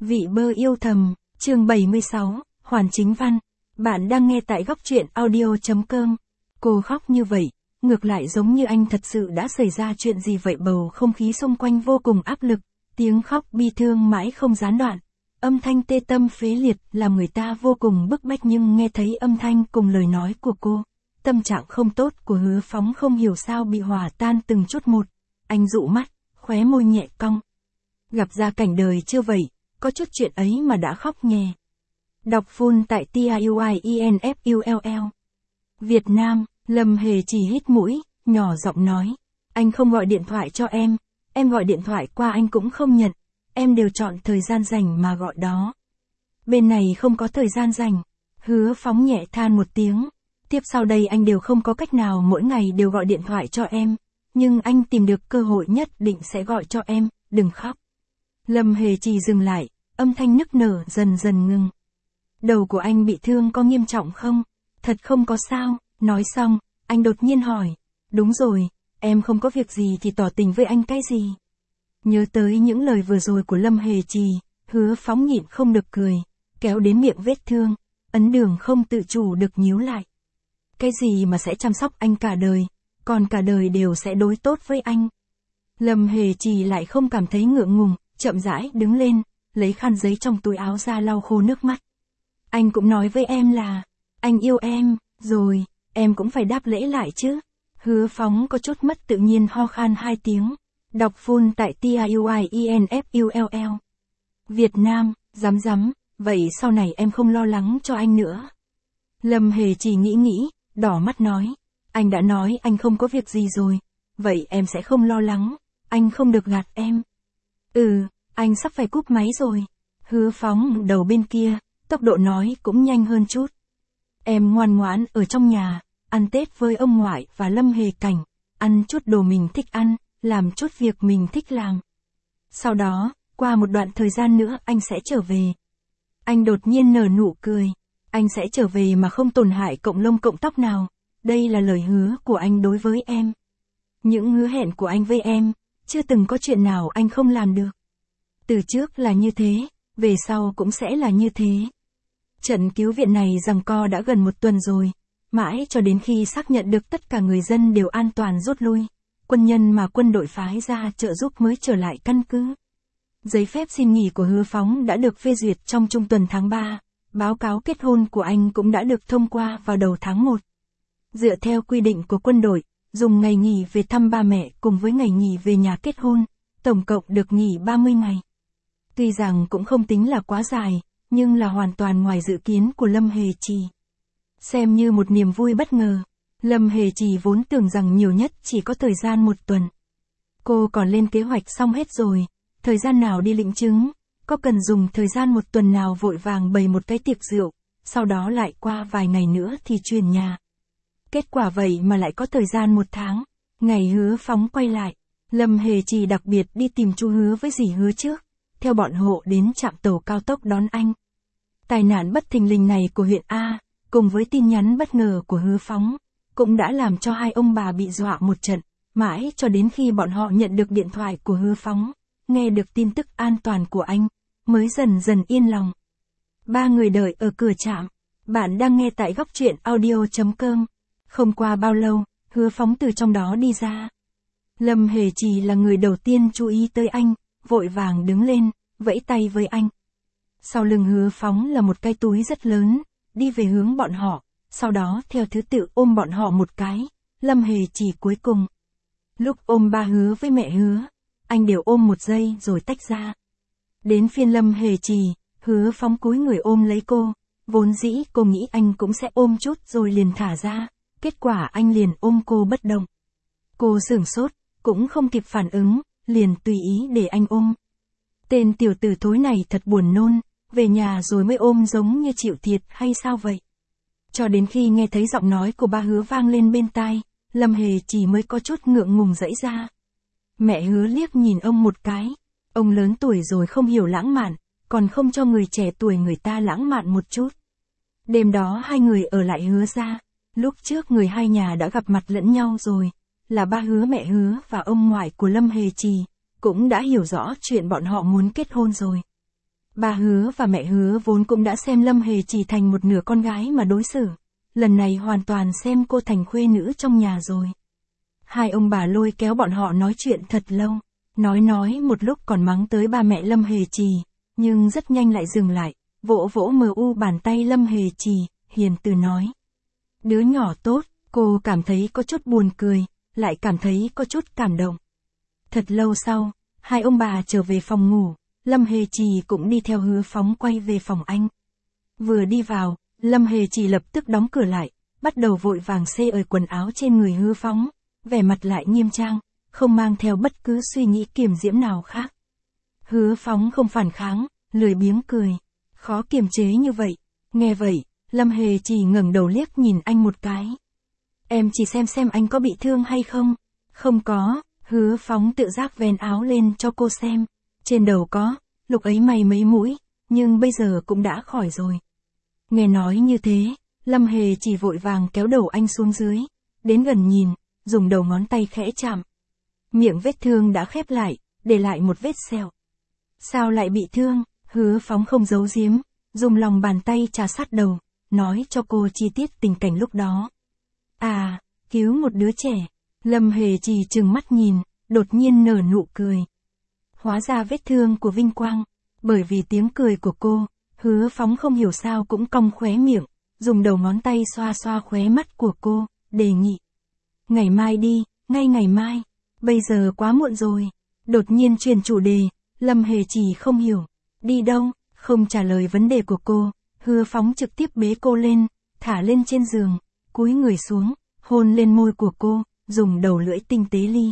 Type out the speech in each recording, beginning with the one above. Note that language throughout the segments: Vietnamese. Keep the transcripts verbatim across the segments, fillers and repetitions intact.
Vị bơ yêu thầm, chương bảy mươi sáu, Hoàn Chính Văn. Bạn đang nghe tại góc truyện audio chấm com. Cô khóc như vậy, ngược lại giống như anh thật sự đã xảy ra chuyện gì vậy. Bầu không khí xung quanh vô cùng áp lực, tiếng khóc bi thương mãi không gián đoạn. Âm thanh tê tâm phế liệt làm người ta vô cùng bức bách, nhưng nghe thấy âm thanh cùng lời nói của cô, tâm trạng không tốt của Hứa Phóng không hiểu sao bị hòa tan từng chút một. Anh dụ mắt, khóe môi nhẹ cong. Gặp ra cảnh đời chưa vậy, có chút chuyện ấy mà đã khóc nhè. Đọc full tại TIUIENFULL. Việt Nam, Lâm Hề chỉ hít mũi, nhỏ giọng nói. Anh không gọi điện thoại cho em, em gọi điện thoại qua anh cũng không nhận, em đều chọn thời gian rảnh mà gọi đó. Bên này không có thời gian rảnh. Hứa Phóng nhẹ than một tiếng. Tiếp sau đây anh đều không có cách nào mỗi ngày đều gọi điện thoại cho em, nhưng anh tìm được cơ hội nhất định sẽ gọi cho em, đừng khóc. Lâm Hề chỉ dừng lại, âm thanh nức nở dần dần ngừng. Đầu của anh bị thương có nghiêm trọng không? Thật không có sao. Nói xong, anh đột nhiên hỏi. Đúng rồi, em không có việc gì thì tỏ tình với anh cái gì? Nhớ tới những lời vừa rồi của Lâm Hề Trì, Hứa Phóng nhịn không được cười, kéo đến miệng vết thương, ấn đường không tự chủ được nhíu lại. Cái gì mà sẽ chăm sóc anh cả đời, còn cả đời đều sẽ đối tốt với anh. Lâm Hề Trì lại không cảm thấy ngượng ngùng, chậm rãi đứng lên, lấy khăn giấy trong túi áo ra lau khô nước mắt. Anh cũng nói với em là, anh yêu em, rồi, em cũng phải đáp lễ lại chứ. Hứa Phóng có chút mất tự nhiên ho khan hai tiếng. Đọc full tại TIUIENFULL. Việt Nam, rắm rắm, vậy sau này em không lo lắng cho anh nữa. Lâm Hề chỉ nghĩ nghĩ, đỏ mắt nói. Anh đã nói anh không có việc gì rồi, vậy em sẽ không lo lắng, anh không được gạt em. Ừ, anh sắp phải cúp máy rồi. Hứa Phóng đầu bên kia, tốc độ nói cũng nhanh hơn chút. Em ngoan ngoãn ở trong nhà, ăn Tết với ông ngoại và Lâm Hề Cảnh, ăn chút đồ mình thích ăn, làm chút việc mình thích làm. Sau đó, qua một đoạn thời gian nữa anh sẽ trở về. Anh đột nhiên nở nụ cười. Anh sẽ trở về mà không tổn hại cọng lông cọng tóc nào. Đây là lời hứa của anh đối với em. Những hứa hẹn của anh với em, chưa từng có chuyện nào anh không làm được. Từ trước là như thế, về sau cũng sẽ là như thế. Trận cứu viện này giằng co đã gần một tuần rồi, mãi cho đến khi xác nhận được tất cả người dân đều an toàn rút lui, quân nhân mà quân đội phái ra trợ giúp mới trở lại căn cứ. Giấy phép xin nghỉ của Hứa Phóng đã được phê duyệt trong trung tuần tháng ba, báo cáo kết hôn của anh cũng đã được thông qua vào đầu tháng một. Dựa theo quy định của quân đội, dùng ngày nghỉ về thăm ba mẹ cùng với ngày nghỉ về nhà kết hôn, tổng cộng được nghỉ ba mươi ngày. Tuy rằng cũng không tính là quá dài, nhưng là hoàn toàn ngoài dự kiến của Lâm Hề Trì. Xem như một niềm vui bất ngờ, Lâm Hề Trì vốn tưởng rằng nhiều nhất chỉ có thời gian một tuần. Cô còn lên kế hoạch xong hết rồi, thời gian nào đi lĩnh chứng, có cần dùng thời gian một tuần nào vội vàng bày một cái tiệc rượu, sau đó lại qua vài ngày nữa thì chuyển nhà. Kết quả vậy mà lại có thời gian một tháng, ngày Hứa Phóng quay lại, Lâm Hề Trì đặc biệt đi tìm chú Hứa với dì Hứa trước, theo bọn hộ đến trạm tàu cao tốc đón anh. Tai nạn bất thình lình này của huyện A, cùng với tin nhắn bất ngờ của Hứa Phóng, cũng đã làm cho hai ông bà bị dọa một trận, mãi cho đến khi bọn họ nhận được điện thoại của Hứa Phóng, nghe được tin tức an toàn của anh, mới dần dần yên lòng. Ba người đợi ở cửa trạm. Bạn đang nghe tại góc truyện audio chấm com. Không qua bao lâu, Hứa Phóng từ trong đó đi ra. Lâm Hề Trì là người đầu tiên chú ý tới anh, vội vàng đứng lên, vẫy tay với anh. Sau lưng Hứa Phóng là một cái túi rất lớn, đi về hướng bọn họ, sau đó theo thứ tự ôm bọn họ một cái, Lâm Hề Trì cuối cùng. Lúc ôm ba Hứa với mẹ Hứa, anh đều ôm một giây rồi tách ra. Đến phiên Lâm Hề Trì, Hứa Phóng cúi người ôm lấy cô, vốn dĩ cô nghĩ anh cũng sẽ ôm chút rồi liền thả ra, kết quả anh liền ôm cô bất động. Cô sửng sốt, cũng không kịp phản ứng, liền tùy ý để anh ôm. Tên tiểu tử thối này thật buồn nôn, về nhà rồi mới ôm giống như chịu thiệt hay sao vậy? Cho đến khi nghe thấy giọng nói của ba Hứa vang lên bên tai, Lâm Hề Trì mới có chút ngượng ngùng giãy ra. Mẹ Hứa liếc nhìn ông một cái, ông lớn tuổi rồi không hiểu lãng mạn, còn không cho người trẻ tuổi người ta lãng mạn một chút. Đêm đó hai người ở lại Hứa gia, lúc trước người hai nhà đã gặp mặt lẫn nhau rồi, là ba Hứa mẹ Hứa và ông ngoại của Lâm Hề Trì, cũng đã hiểu rõ chuyện bọn họ muốn kết hôn rồi. Bà Hứa và mẹ Hứa vốn cũng đã xem Lâm Hề chỉ thành một nửa con gái mà đối xử. Lần này hoàn toàn xem cô thành khuê nữ trong nhà rồi. Hai ông bà lôi kéo bọn họ nói chuyện thật lâu. Nói nói một lúc còn mắng tới ba mẹ Lâm Hề Trì, nhưng rất nhanh lại dừng lại, vỗ vỗ mờ u bàn tay Lâm Hề Trì, hiền từ nói. Đứa nhỏ tốt, cô cảm thấy có chút buồn cười, lại cảm thấy có chút cảm động. Thật lâu sau, hai ông bà trở về phòng ngủ, Lâm Hề Trì cũng đi theo Hứa Phóng quay về phòng anh. Vừa đi vào, Lâm Hề Trì lập tức đóng cửa lại, bắt đầu vội vàng xê ời quần áo trên người Hứa Phóng, vẻ mặt lại nghiêm trang, không mang theo bất cứ suy nghĩ kiềm diễm nào khác. Hứa Phóng không phản kháng, lười biếng cười, khó kiềm chế như vậy. Nghe vậy, Lâm Hề chỉ ngẩng đầu liếc nhìn anh một cái. Em chỉ xem xem anh có bị thương hay không? Không có, Hứa Phóng tự giác vén áo lên cho cô xem. Trên đầu có, lúc ấy mày mấy mũi, nhưng bây giờ cũng đã khỏi rồi. Nghe nói như thế, Lâm Hề chỉ vội vàng kéo đầu anh xuống dưới, đến gần nhìn, dùng đầu ngón tay khẽ chạm. Miệng vết thương đã khép lại, để lại một vết sẹo. Sao lại bị thương? Hứa Phóng không giấu giếm, dùng lòng bàn tay trà sát đầu, nói cho cô chi tiết tình cảnh lúc đó. À, cứu một đứa trẻ. Lâm Hề chỉ trừng mắt nhìn, đột nhiên nở nụ cười. Hóa ra vết thương của Vinh Quang. Bởi vì tiếng cười của cô, Hứa Phóng không hiểu sao cũng cong khóe miệng, dùng đầu ngón tay xoa xoa khóe mắt của cô, đề nghị. Ngày mai đi, ngay ngày mai. Bây giờ quá muộn rồi. Đột nhiên chuyển chủ đề, Lâm Hề chỉ không hiểu. Đi đâu? Không trả lời vấn đề của cô, Hứa Phóng trực tiếp bế cô lên, thả lên trên giường, cúi người xuống, hôn lên môi của cô, dùng đầu lưỡi tinh tế li.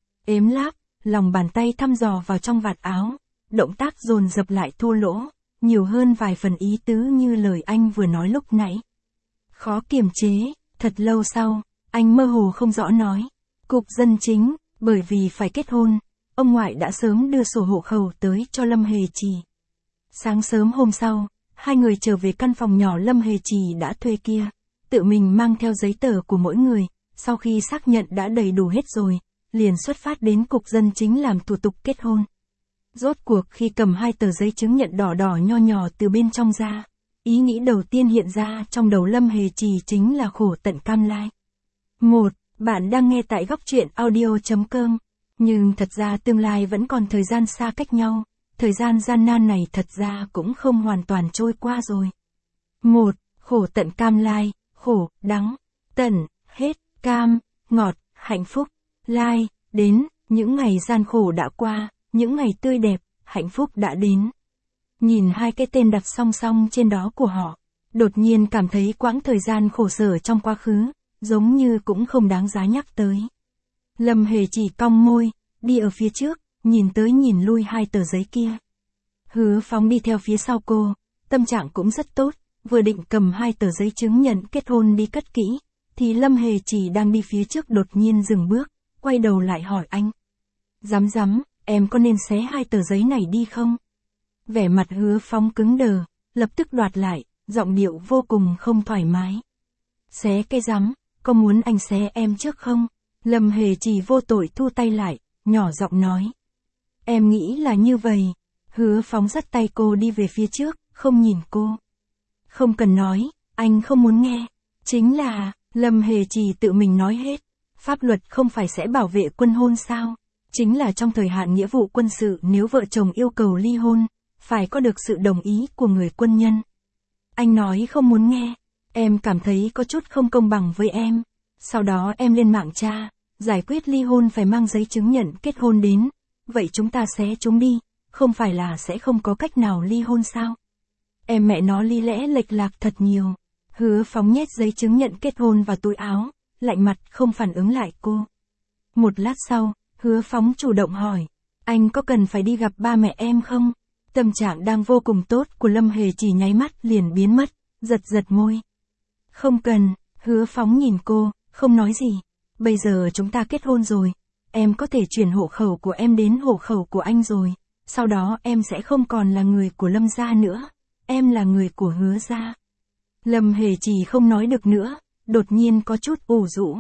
Ếm láp, lòng bàn tay thăm dò vào trong vạt áo, động tác dồn dập lại thô lỗ, nhiều hơn vài phần ý tứ như lời anh vừa nói lúc nãy. Khó kiềm chế, thật lâu sau, anh mơ hồ không rõ nói. Cục dân chính, bởi vì phải kết hôn, ông ngoại đã sớm đưa sổ hộ khẩu tới cho Lâm Hề Trì. Sáng sớm hôm sau, hai người trở về căn phòng nhỏ Lâm Hề Trì đã thuê kia, tự mình mang theo giấy tờ của mỗi người, sau khi xác nhận đã đầy đủ hết rồi, liền xuất phát đến cục dân chính làm thủ tục kết hôn. Rốt cuộc khi cầm hai tờ giấy chứng nhận đỏ đỏ nho nhỏ từ bên trong ra, ý nghĩ đầu tiên hiện ra trong đầu Lâm Hề Trì chính là khổ tận cam lai. Một, bạn đang nghe tại góc truyện audio chấm com, nhưng thật ra tương lai vẫn còn thời gian xa cách nhau, thời gian gian nan này thật ra cũng không hoàn toàn trôi qua rồi. Một, khổ tận cam lai, khổ, đắng, tận, hết, cam, ngọt, hạnh phúc, lai, đến, những ngày gian khổ đã qua, những ngày tươi đẹp, hạnh phúc đã đến. Nhìn hai cái tên đặt song song trên đó của họ, đột nhiên cảm thấy quãng thời gian khổ sở trong quá khứ, giống như cũng không đáng giá nhắc tới. Lâm Hề chỉ cong môi, đi ở phía trước, nhìn tới nhìn lui hai tờ giấy kia. Hứa Phóng đi theo phía sau cô, tâm trạng cũng rất tốt, vừa định cầm hai tờ giấy chứng nhận kết hôn đi cất kỹ, thì Lâm Hề chỉ đang đi phía trước đột nhiên dừng bước, quay đầu lại hỏi anh. Dám dám, em có nên xé hai tờ giấy này đi không? Vẻ mặt Hứa Phóng cứng đờ, lập tức đoạt lại, giọng điệu vô cùng không thoải mái. Xé cái dám, có muốn anh xé em trước không? Lâm Hề chỉ vô tội thu tay lại, nhỏ giọng nói. Em nghĩ là như vậy. Hứa Phóng dắt tay cô đi về phía trước, không nhìn cô. Không cần nói, anh không muốn nghe. Chính là, Lâm Hề chỉ tự mình nói hết. Pháp luật không phải sẽ bảo vệ quân hôn sao? Chính là trong thời hạn nghĩa vụ quân sự nếu vợ chồng yêu cầu ly hôn, phải có được sự đồng ý của người quân nhân. Anh nói không muốn nghe, em cảm thấy có chút không công bằng với em. Sau đó em lên mạng tra, giải quyết ly hôn phải mang giấy chứng nhận kết hôn đến. Vậy chúng ta xé chúng đi, không phải là sẽ không có cách nào ly hôn sao? Em mẹ nó ly lẽ lệch lạc thật nhiều. Hứa Phóng nhét giấy chứng nhận kết hôn vào túi áo, lạnh mặt không phản ứng lại cô. Một lát sau, Hứa Phóng chủ động hỏi, anh có cần phải đi gặp ba mẹ em không? Tâm trạng đang vô cùng tốt của Lâm Hề chỉ nháy mắt liền biến mất, giật giật môi. Không cần, Hứa Phóng nhìn cô, không nói gì. Bây giờ chúng ta kết hôn rồi, em có thể chuyển hộ khẩu của em đến hộ khẩu của anh rồi. Sau đó em sẽ không còn là người của Lâm gia nữa, em là người của Hứa gia. Lâm Hề chỉ không nói được nữa, đột nhiên có chút ủ rũ.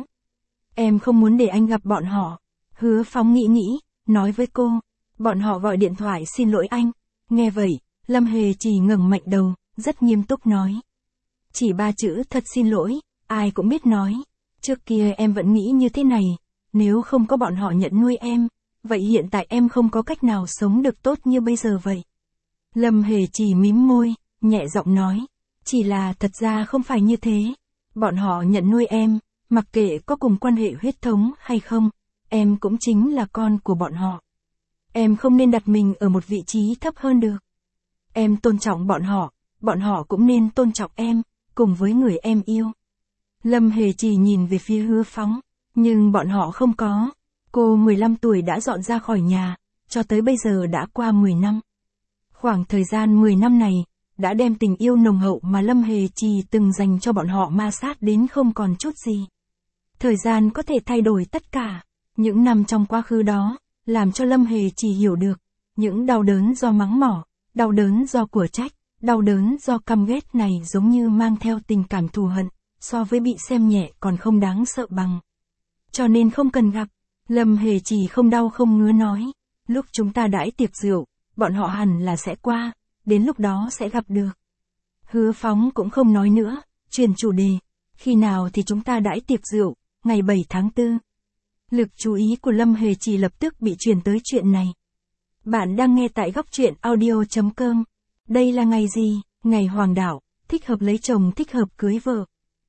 Em không muốn để anh gặp bọn họ. Hứa Phóng nghĩ nghĩ, nói với cô. Bọn họ gọi điện thoại xin lỗi anh. Nghe vậy, Lâm Hề Trì ngẩng mạnh đầu, rất nghiêm túc nói. Chỉ ba chữ thật xin lỗi, ai cũng biết nói. Trước kia em vẫn nghĩ như thế này, nếu không có bọn họ nhận nuôi em, vậy hiện tại em không có cách nào sống được tốt như bây giờ vậy. Lâm Hề Trì mím môi, nhẹ giọng nói. Chỉ là thật ra không phải như thế. Bọn họ nhận nuôi em, mặc kệ có cùng quan hệ huyết thống hay không, em cũng chính là con của bọn họ. Em không nên đặt mình ở một vị trí thấp hơn được. Em tôn trọng bọn họ, bọn họ cũng nên tôn trọng em, cùng với người em yêu. Lâm Hề Trì nhìn về phía Hứa Phóng, nhưng bọn họ không có. Cô mười lăm tuổi đã dọn ra khỏi nhà, cho tới bây giờ đã qua mười năm. Khoảng thời gian mười năm này, đã đem tình yêu nồng hậu mà Lâm Hề Trì từng dành cho bọn họ ma sát đến không còn chút gì. Thời gian có thể thay đổi tất cả. Những năm trong quá khứ đó, làm cho Lâm Hề Trì hiểu được, những đau đớn do mắng mỏ, đau đớn do của trách, đau đớn do căm ghét này giống như mang theo tình cảm thù hận, so với bị xem nhẹ còn không đáng sợ bằng. Cho nên không cần gặp. Lâm Hề Trì không đau không ngứa nói. Lúc chúng ta đãi tiệc rượu, bọn họ hẳn là sẽ qua, đến lúc đó sẽ gặp được. Hứa Phóng cũng không nói nữa, chuyển chủ đề. Khi nào thì chúng ta đãi tiệc rượu, ngày bảy tháng tư. Lực chú ý của Lâm Hề Trì lập tức bị chuyển tới chuyện này. Bạn đang nghe tại góc truyện audio chấm com. Đây là ngày gì? Ngày hoàng đạo, thích hợp lấy chồng thích hợp cưới vợ.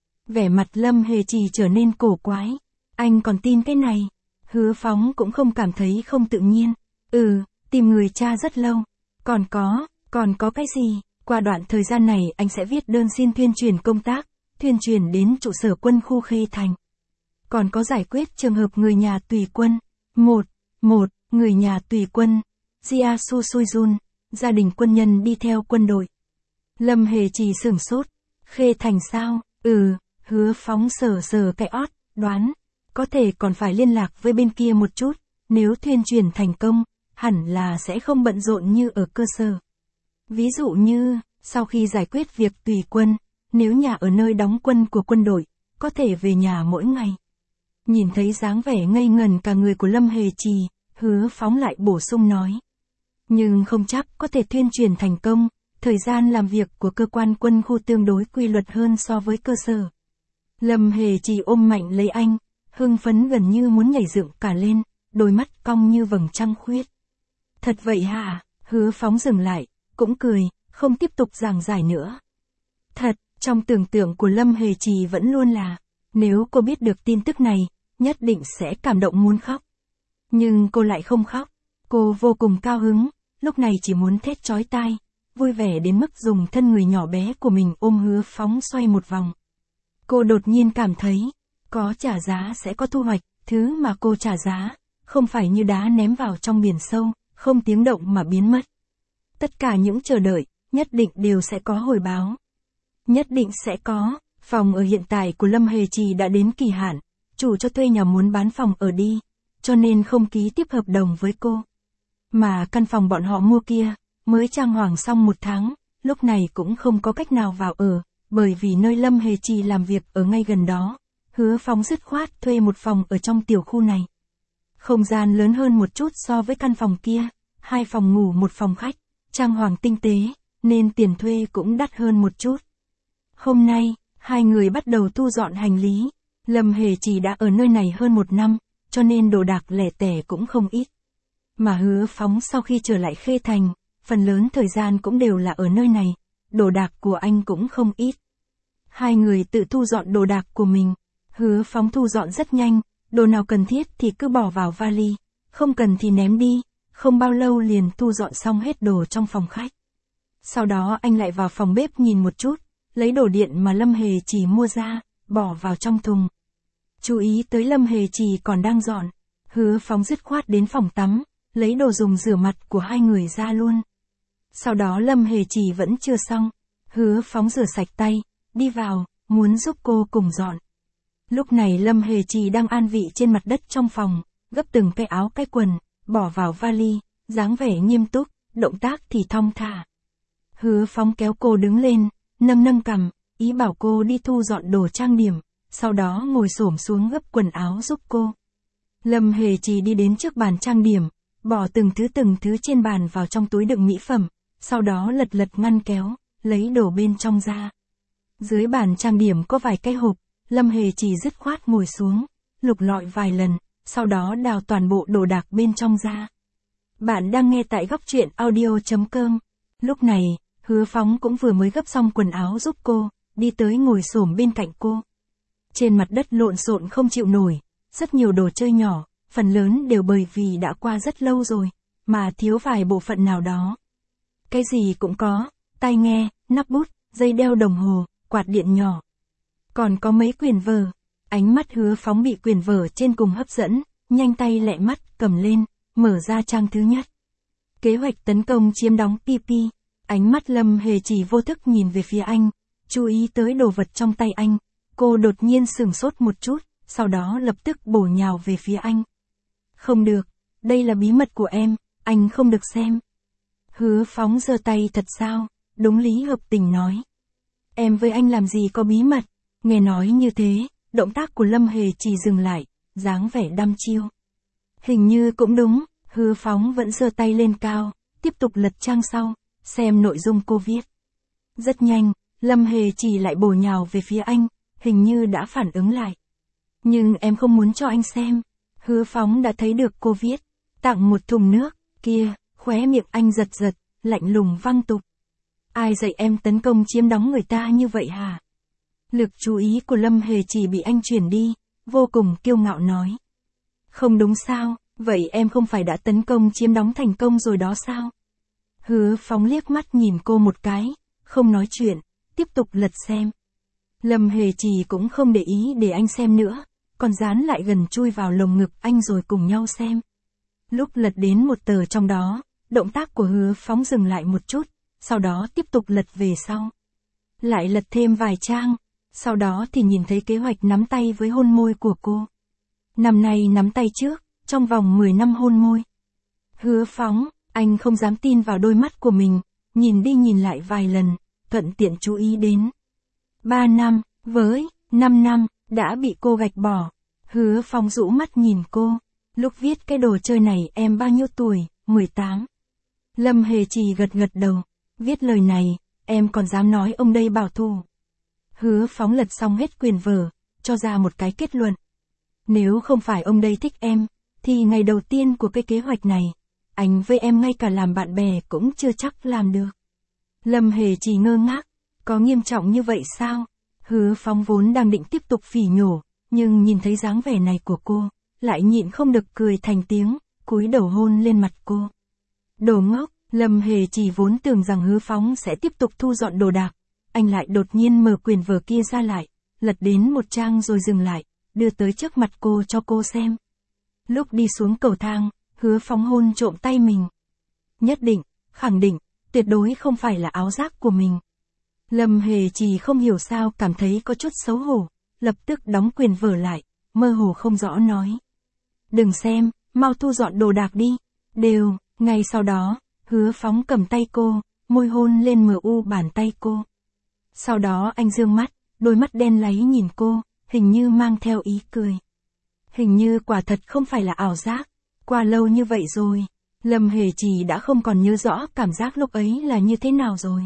Vẻ mặt Lâm Hề Trì trở nên cổ quái. Anh còn tin cái này? Hứa Phóng cũng không cảm thấy không tự nhiên. Ừ, tìm người cha rất lâu. Còn có, còn có cái gì? Qua đoạn thời gian này anh sẽ viết đơn xin thuyên chuyển công tác, thuyên chuyển đến trụ sở quân khu Khê Thành. Còn có giải quyết trường hợp người nhà tùy quân. Một, một, người nhà tùy quân. Jia Su Suijun, gia đình quân nhân đi theo quân đội. Lâm Hề Trì sửng sốt. Khê Thành sao? Ừ, Hứa Phóng sờ sờ cái ót, đoán. Có thể còn phải liên lạc với bên kia một chút, nếu thuyên chuyển thành công, hẳn là sẽ không bận rộn như ở cơ sở. Ví dụ như, sau khi giải quyết việc tùy quân, nếu nhà ở nơi đóng quân của quân đội, có thể về nhà mỗi ngày. Nhìn thấy dáng vẻ ngây ngần cả người của Lâm Hề Trì, Hứa Phóng lại bổ sung nói. Nhưng không chắc có thể thuyên chuyển thành công, thời gian làm việc của cơ quan quân khu tương đối quy luật hơn so với cơ sở. Lâm Hề Trì ôm mạnh lấy anh, hưng phấn gần như muốn nhảy dựng cả lên, đôi mắt cong như vầng trăng khuyết. Thật vậy hả? Hứa Phóng dừng lại, cũng cười, không tiếp tục giảng giải nữa. Thật, trong tưởng tượng của Lâm Hề Trì vẫn luôn là, nếu cô biết được tin tức này, nhất định sẽ cảm động muốn khóc. Nhưng cô lại không khóc, cô vô cùng cao hứng, lúc này chỉ muốn thét chói tai, vui vẻ đến mức dùng thân người nhỏ bé của mình ôm Hứa Phóng xoay một vòng. Cô đột nhiên cảm thấy, có trả giá sẽ có thu hoạch, thứ mà cô trả giá, không phải như đá ném vào trong biển sâu, không tiếng động mà biến mất. Tất cả những chờ đợi, nhất định đều sẽ có hồi báo. Nhất định sẽ có. Phòng ở hiện tại của Lâm Hề Trì đã đến kỳ hạn, chủ cho thuê nhà muốn bán phòng ở đi, cho nên không ký tiếp hợp đồng với cô. Mà căn phòng bọn họ mua kia, mới trang hoàng xong một tháng, lúc này cũng không có cách nào vào ở, bởi vì nơi Lâm Hề Trì làm việc ở ngay gần đó. Hứa Phóng dứt khoát thuê một phòng ở trong tiểu khu này. Không gian lớn hơn một chút so với căn phòng kia, hai phòng ngủ một phòng khách, trang hoàng tinh tế, nên tiền thuê cũng đắt hơn một chút. Hôm nay, hai người bắt đầu thu dọn hành lý. Lâm Hề Trì đã ở nơi này hơn một năm, cho nên đồ đạc lẻ tẻ cũng không ít. Mà Hứa Phóng sau khi trở lại Khê Thành, phần lớn thời gian cũng đều là ở nơi này, đồ đạc của anh cũng không ít. Hai người tự thu dọn đồ đạc của mình. Hứa Phóng thu dọn rất nhanh, đồ nào cần thiết thì cứ bỏ vào vali, không cần thì ném đi, không bao lâu liền thu dọn xong hết đồ trong phòng khách. Sau đó anh lại vào phòng bếp nhìn một chút, lấy đồ điện mà Lâm Hề Trì mua ra, bỏ vào trong thùng. Chú ý tới Lâm Hề Trì còn đang dọn, Hứa Phóng dứt khoát đến phòng tắm, lấy đồ dùng rửa mặt của hai người ra luôn. Sau đó Lâm Hề Trì vẫn chưa xong, Hứa Phóng rửa sạch tay, đi vào, muốn giúp cô cùng dọn. Lúc này Lâm Hề Trì đang an vị trên mặt đất trong phòng, gấp từng cái áo cái quần, bỏ vào vali, dáng vẻ nghiêm túc, động tác thì thong thả. Hứa Phóng kéo cô đứng lên, nâng nâng cằm, ý bảo cô đi thu dọn đồ trang điểm, sau đó ngồi xổm xuống gấp quần áo giúp cô. Lâm Hề Trì đi đến trước bàn trang điểm, bỏ từng thứ từng thứ trên bàn vào trong túi đựng mỹ phẩm, sau đó lật lật ngăn kéo, lấy đồ bên trong ra. Dưới bàn trang điểm có vài cái hộp, Lâm Hề chỉ dứt khoát ngồi xuống, lục lọi vài lần, sau đó đào toàn bộ đồ đạc bên trong ra. Bạn đang nghe tại góc truyện audio chấm com. Lúc này, Hứa Phóng cũng vừa mới gấp xong quần áo giúp cô, đi tới ngồi xổm bên cạnh cô. Trên mặt đất lộn xộn không chịu nổi, rất nhiều đồ chơi nhỏ, phần lớn đều bởi vì đã qua rất lâu rồi, mà thiếu vài bộ phận nào đó. Cái gì cũng có, tai nghe, nắp bút, dây đeo đồng hồ, quạt điện nhỏ. Còn có mấy quyển vở. Ánh mắt Hứa Phóng bị quyển vở trên cùng hấp dẫn, nhanh tay lẹ mắt cầm lên, mở ra trang thứ nhất. Kế hoạch tấn công chiếm đóng pê pê. Ánh mắt Lâm Hề chỉ vô thức nhìn về phía anh, chú ý tới đồ vật trong tay anh. Cô đột nhiên sửng sốt một chút, sau đó lập tức bổ nhào về phía anh. Không được, đây là bí mật của em, anh không được xem. Hứa Phóng giơ tay. Thật sao? Đúng lý hợp tình nói. Em với anh làm gì có bí mật? Nghe nói như thế, động tác của Lâm Hề chỉ dừng lại, dáng vẻ đăm chiêu. Hình như cũng đúng, Hứa Phóng vẫn giơ tay lên cao, tiếp tục lật trang sau, xem nội dung cô viết. Rất nhanh, Lâm Hề chỉ lại bổ nhào về phía anh, hình như đã phản ứng lại. Nhưng em không muốn cho anh xem. Hứa Phóng đã thấy được cô viết, tặng một thùng nước, kia, khóe miệng anh giật giật, lạnh lùng văng tục. Ai dạy em tấn công chiếm đóng người ta như vậy hả? Lực chú ý của Lâm Hề chỉ bị anh chuyển đi, vô cùng kiêu ngạo nói. Không đúng sao, vậy em không phải đã tấn công chiếm đóng thành công rồi đó sao? Hứa Phóng liếc mắt nhìn cô một cái, không nói chuyện, tiếp tục lật xem. Lâm Hề chỉ cũng không để ý để anh xem nữa, còn dán lại gần chui vào lồng ngực anh rồi cùng nhau xem. Lúc lật đến một tờ trong đó, động tác của Hứa Phóng dừng lại một chút, sau đó tiếp tục lật về sau. Lại lật thêm vài trang, sau đó thì nhìn thấy kế hoạch nắm tay với hôn môi của cô. Năm nay nắm tay trước, trong vòng mười năm hôn môi. Hứa Phóng, anh không dám tin vào đôi mắt của mình, nhìn đi nhìn lại vài lần, thuận tiện chú ý đến. Ba năm, với, năm năm, đã bị cô gạch bỏ. Hứa Phóng rũ mắt nhìn cô, lúc viết cái đồ chơi này em bao nhiêu tuổi, mười tám. Lâm Hề chỉ gật gật đầu, viết lời này, em còn dám nói ông đây bảo thủ. Hứa Phóng lật xong hết quyển vở, cho ra một cái kết luận. Nếu không phải ông đây thích em, thì ngày đầu tiên của cái kế hoạch này, anh với em ngay cả làm bạn bè cũng chưa chắc làm được. Lâm Hề chỉ ngơ ngác, có nghiêm trọng như vậy sao? Hứa Phóng vốn đang định tiếp tục phỉ nhổ, nhưng nhìn thấy dáng vẻ này của cô, lại nhịn không được cười thành tiếng, cúi đầu hôn lên mặt cô. Đồ ngốc, Lâm Hề chỉ vốn tưởng rằng Hứa Phóng sẽ tiếp tục thu dọn đồ đạc, anh lại đột nhiên mở quyển vở kia ra lại, lật đến một trang rồi dừng lại, đưa tới trước mặt cô cho cô xem. Lúc đi xuống cầu thang, Hứa Phóng hôn trộm tay mình. Nhất định, khẳng định, tuyệt đối không phải là áo giác của mình. Lâm Hề chỉ không hiểu sao cảm thấy có chút xấu hổ, lập tức đóng quyển vở lại, mơ hồ không rõ nói. Đừng xem, mau thu dọn đồ đạc đi. Đều, ngay sau đó, Hứa Phóng cầm tay cô, môi hôn lên mờ u bàn tay cô. Sau đó anh dương mắt, đôi mắt đen láy nhìn cô, hình như mang theo ý cười. Hình như quả thật không phải là ảo giác, qua lâu như vậy rồi, Lâm Hề chỉ đã không còn nhớ rõ cảm giác lúc ấy là như thế nào rồi.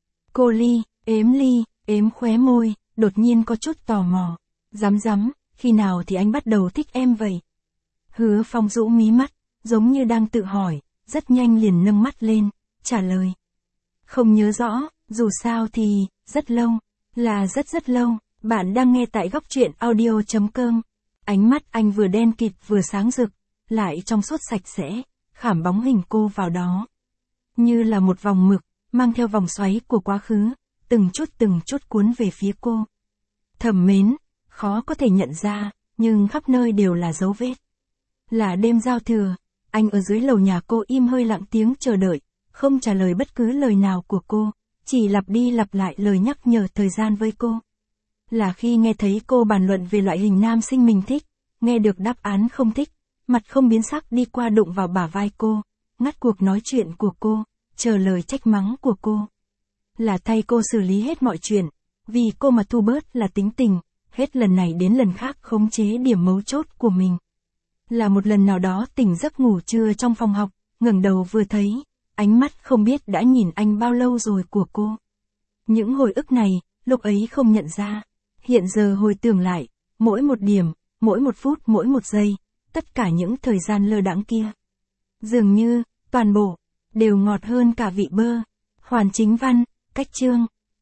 Cô Ly, ếm ly, ếm khóe môi, đột nhiên có chút tò mò. Rắm rắm, khi nào thì anh bắt đầu thích em vậy? Hứa Phóng rũ mí mắt, giống như đang tự hỏi, rất nhanh liền nâng mắt lên, trả lời. Không nhớ rõ, dù sao thì, rất lâu, là rất rất lâu. Bạn đang nghe tại góc truyện audio chấm com. Ánh mắt anh vừa đen kịt vừa sáng rực, lại trong suốt sạch sẽ, khảm bóng hình cô vào đó. Như là một vòng mực, mang theo vòng xoáy của quá khứ, từng chút từng chút cuốn về phía cô. Thầm mến, khó có thể nhận ra, nhưng khắp nơi đều là dấu vết. Là đêm giao thừa, anh ở dưới lầu nhà cô im hơi lặng tiếng chờ đợi, không trả lời bất cứ lời nào của cô, chỉ lặp đi lặp lại lời nhắc nhở thời gian với cô. Là khi nghe thấy cô bàn luận về loại hình nam sinh mình thích, nghe được đáp án không thích, mặt không biến sắc đi qua đụng vào bả vai cô, ngắt cuộc nói chuyện của cô, chờ lời trách mắng của cô. Là thay cô xử lý hết mọi chuyện, vì cô mà thu bớt là tính tình, hết lần này đến lần khác khống chế điểm mấu chốt của mình. Là một lần nào đó tỉnh giấc ngủ trưa trong phòng học, ngẩng đầu vừa thấy, ánh mắt không biết đã nhìn anh bao lâu rồi của cô. Những hồi ức này, lúc ấy không nhận ra. Hiện giờ hồi tưởng lại, mỗi một điểm, mỗi một phút mỗi một giây, tất cả những thời gian lơ đãng kia. Dường như, toàn bộ, đều ngọt hơn cả vị bơ. Hoàn Chính Văn, Cách Chương.